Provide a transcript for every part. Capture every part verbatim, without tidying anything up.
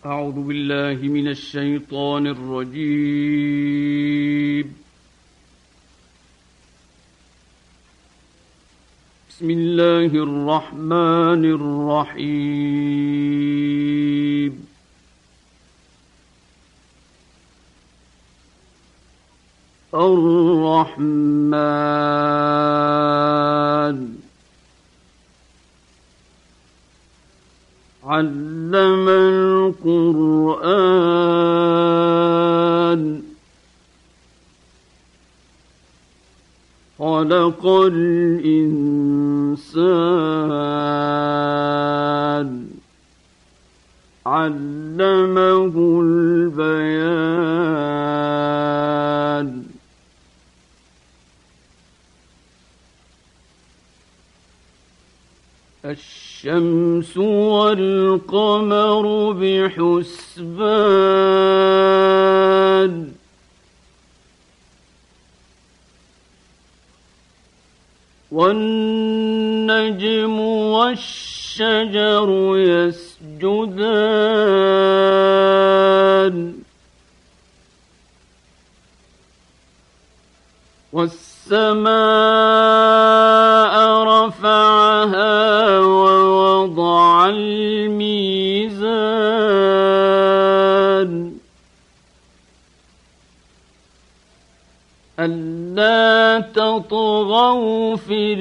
أعوذ بالله من الشيطان الرجيم. بسم الله الرحمن الرحيم. الرحمن علم القرآن خلق الإنسان علمه البيان. الشمس والقمر بحسبان والنجم والشجر يسجدان والسماء رفعها ووضع الميزان ألا تطغوا في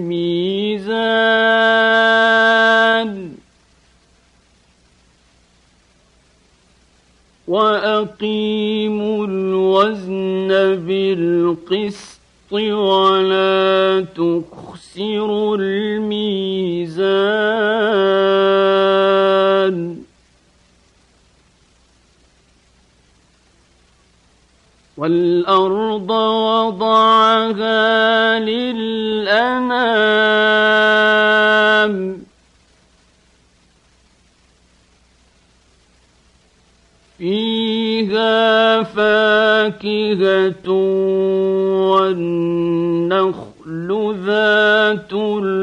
الميزان وأقيموا الوزن بالقسط ولا تخسروا الميزان والأرض وضعها للأنام فيها فاكهة والنخل ذات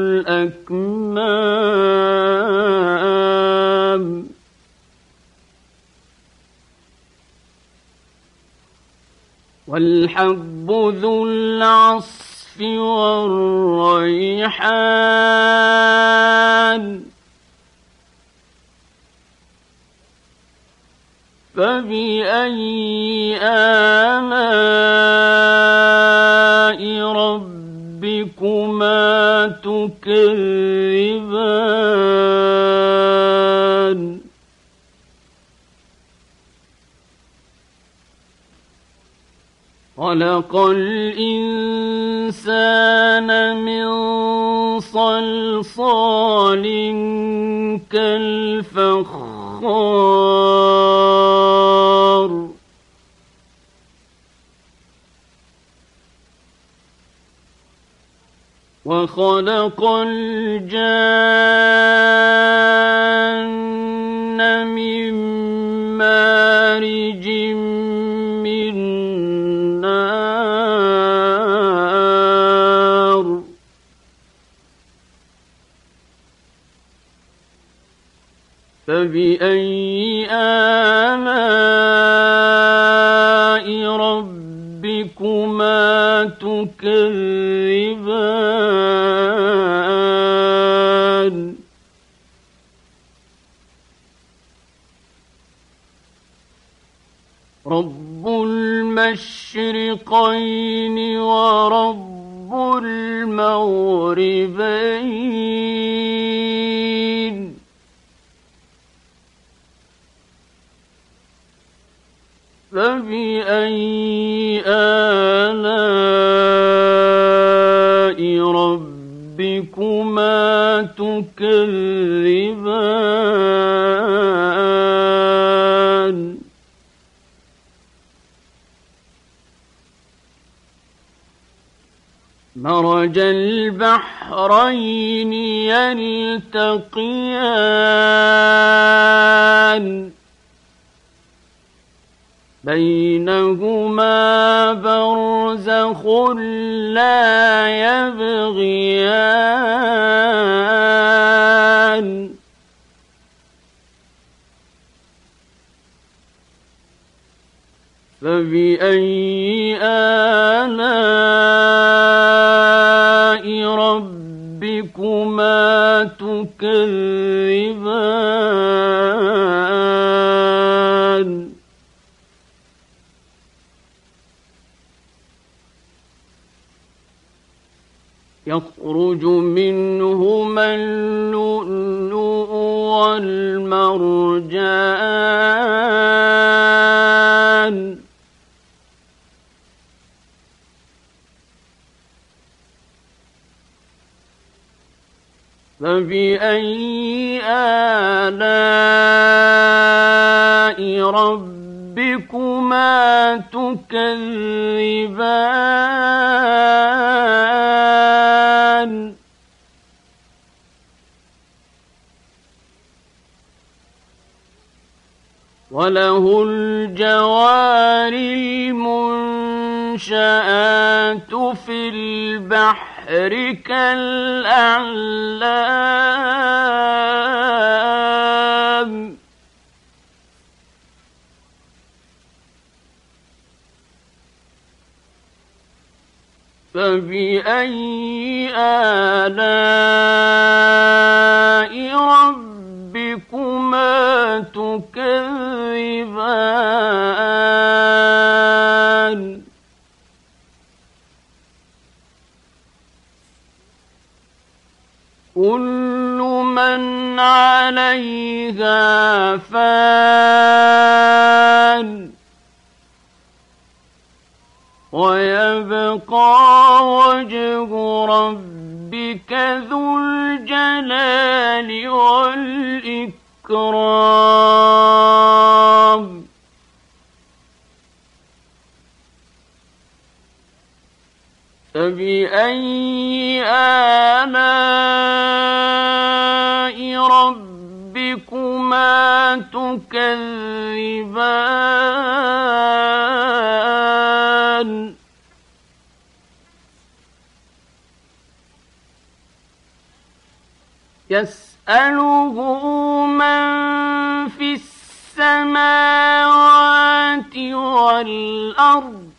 الأكمام والحب ذو العصف والريحان فبأي آلاء ربكما تكذبان خلق الإنسان من صلصال كالفخار وخلق الجان من مارج من نار فبأي آلاء ربكما تكذبان رب المشرقين ورب المغربين فبأي آلاء ربكما تكذبان مرج البحرين يلتقيان بينهما برزخ لا يبغيان فبأي آلاء ربكما تكذبان يخرج منهما اللؤلؤ والمرجان فبأي آلاء ربكما تكذبان وله الجوار المنشآت في البحر كالأعلام فبأي آلاء ربكما تكذبان كل من عليها فان ويبقى وجه ربك ذو الجلال والإكرام فبأي آلاء ربكما تكذبان يسأله من في السماوات والأرض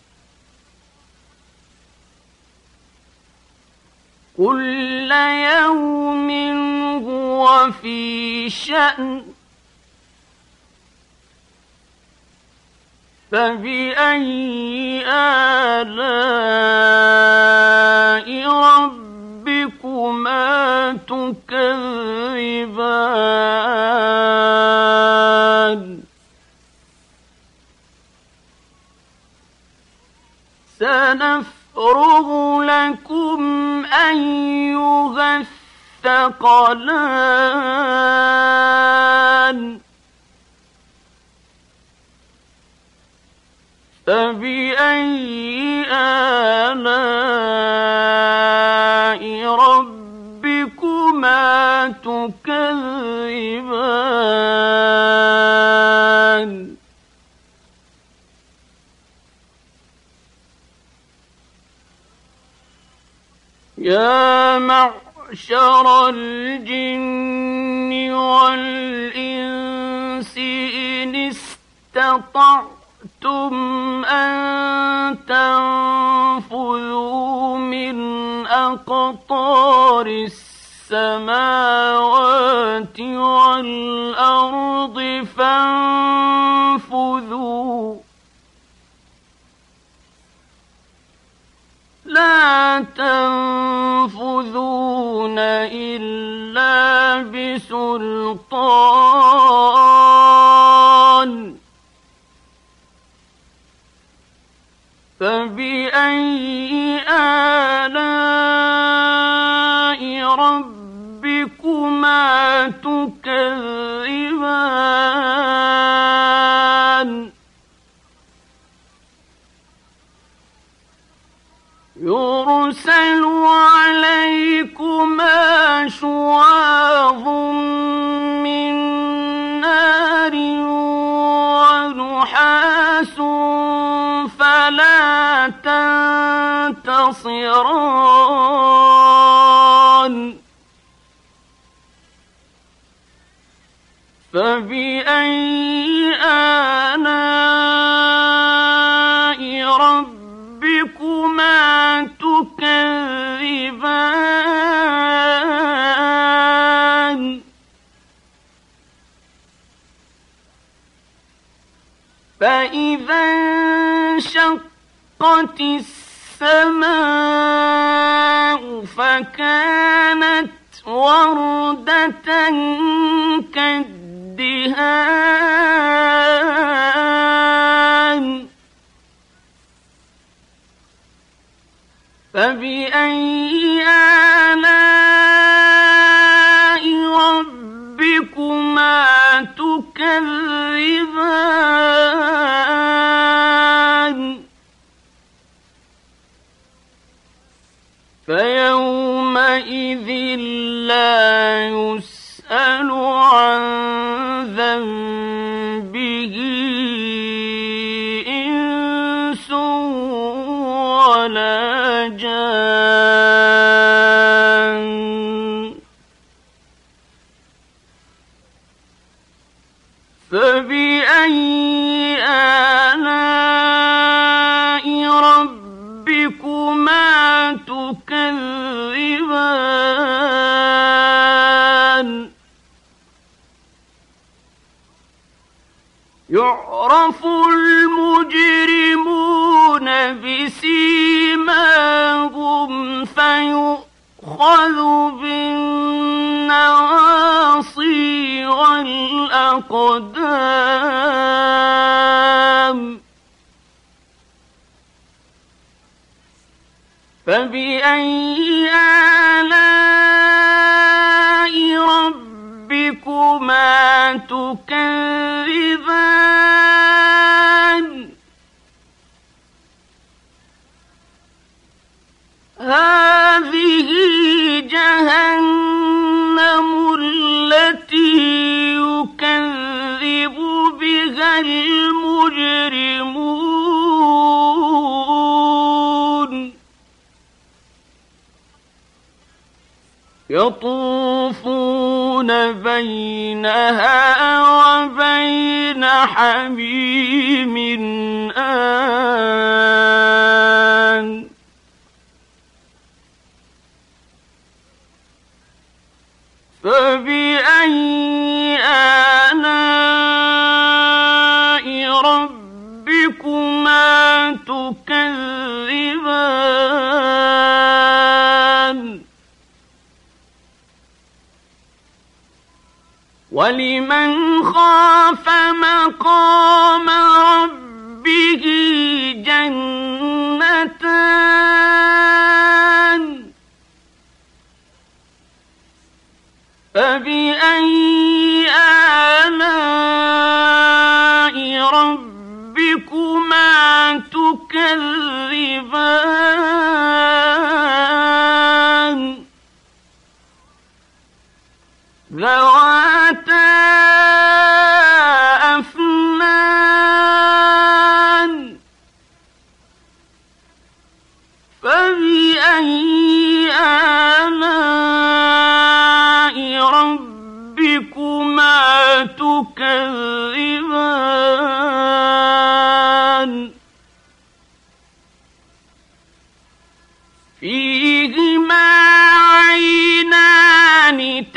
كل يوم هو في شأن فبأي آلاء ربكما تكذبان سنفرغ لكم أيها الثقلان فبأي آلاء ربكما تكذبان يا معشر الجن والإنس إن استطعتم أن تنفذوا من أقطار السماوات والأرض فانفذوا لا تنفذون إلا بسلطان فبأي آلاء ربكما تكذبان يرسل عليكما شواظ من نار ونحاس فلا تنتصران فبأي آلاء فإذا انشقت السماء فكانت وردة كالدهان فبأي آلاء ربكما تكذبان فيومئذ لا يسأل عن ذنبه إنس ولا جان فبأي آلاء ربكما تكذبان يعرف المجرمون بسيماهم فيؤخذ بالنواصي والأقدام فبأي آلاء ربكما تكذبان هذه جهنم التي يكذب بها المجرمون يطوفون بينها وبين حميم آن فبأي آلاء ربكما تكذبان ولمن خاف مقام ربه جنتان فبأي آلاء ربكما تكذبان ذواتا أفنان فبأي آلاء ربكما تكذبان فيهما عينان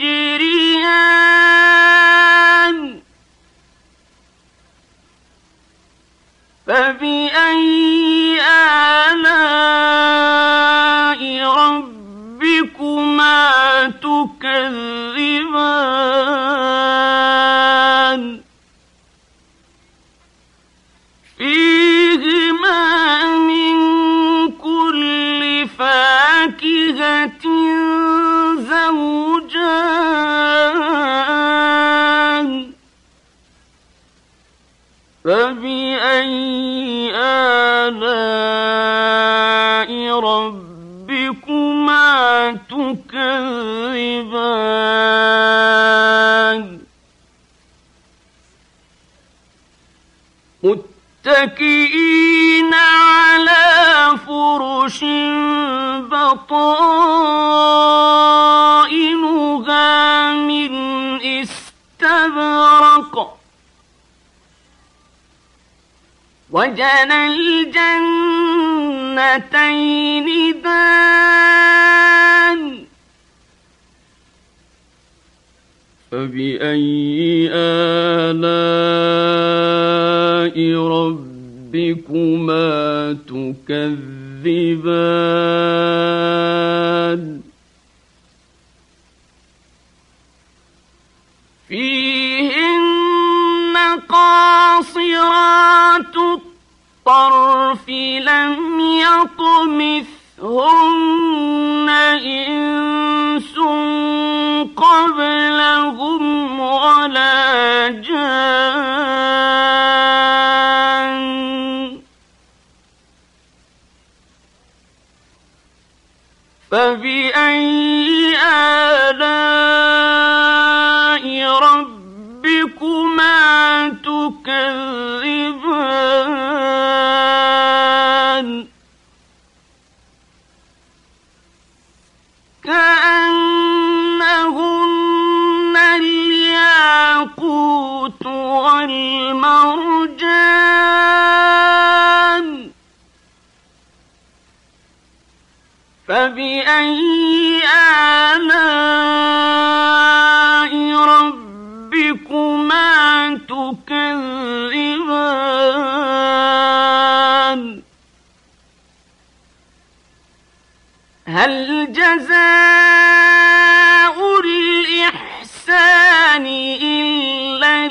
تجريان فبأي آلاء ربكما تكذبان فيهما من كل فاكهة زوجان فبأي آلاء ربكما تكذبان متكئين على فرش بطائنها من استبرق وجنى الجنتين دان فبأي آلاء ربكما تكذبان فيهن قاصرات الطرف لم يطمثهن إنس قبلهم ولا جان فبأي آلاء ربكما تكذبان كأنهن الياقوت والمرجان فبأي آلاء ربكما تكذبان هل جزاء الإحسان إلا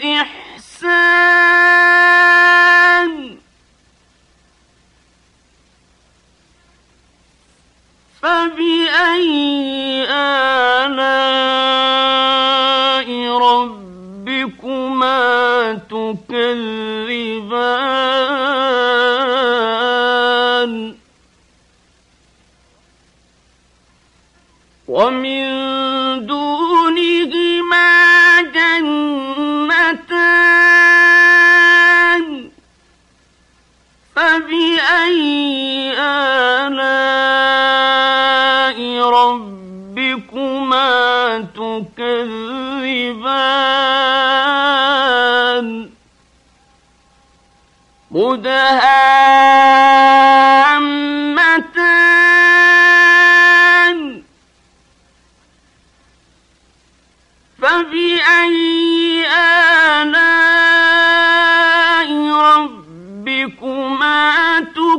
الإحسان فبأي آلاء ربكما تكذبان ومن دونهما جنتان فبأي آلاء ربكما تكذبان مدهامتان فبأي آلاء ربكما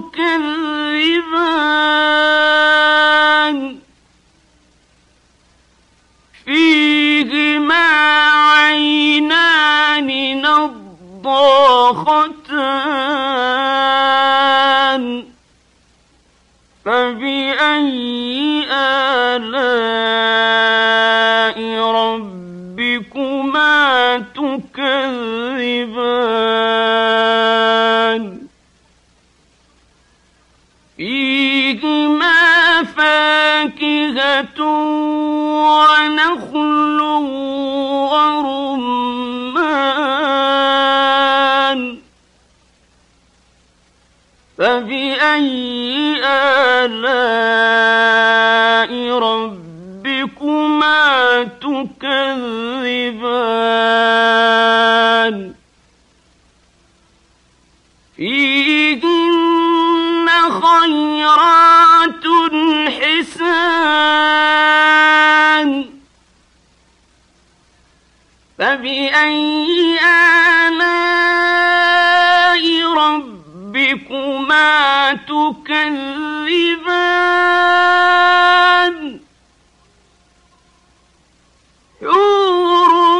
تكذبان فيهما عينان نضاختان فبأي آلاء ربكما تكذبان فيهما فاكهة ونخل ورمان فبأي آلاء ربكما تكذبان فيهن خيرات حسان فبأي آلاء ربكما تكذبان حور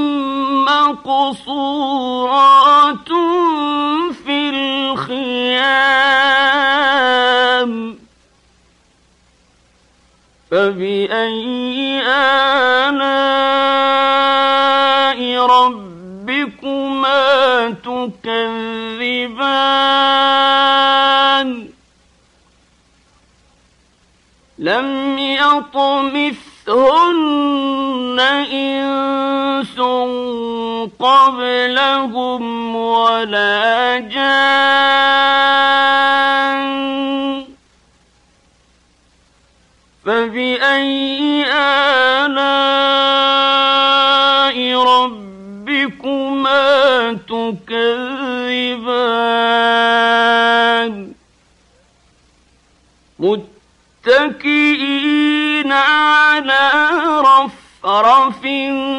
مقصورات في الخيام فبأي آلاء ربكما تكذبان لم يطمثهن إنس قبلهم ولا جان فبأي آلاء ربكما تكذبان متكئين على رفرف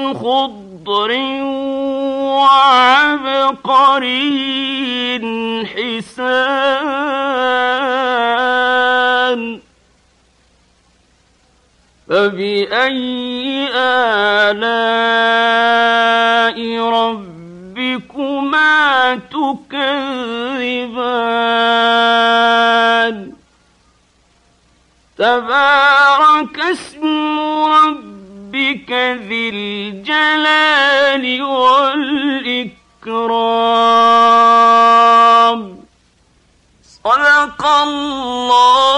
خضر وعبقري الحسان فبأي آلاء ربكما تكذبان تبارك اسم ربك ذي الجلال والإكرام صدق الله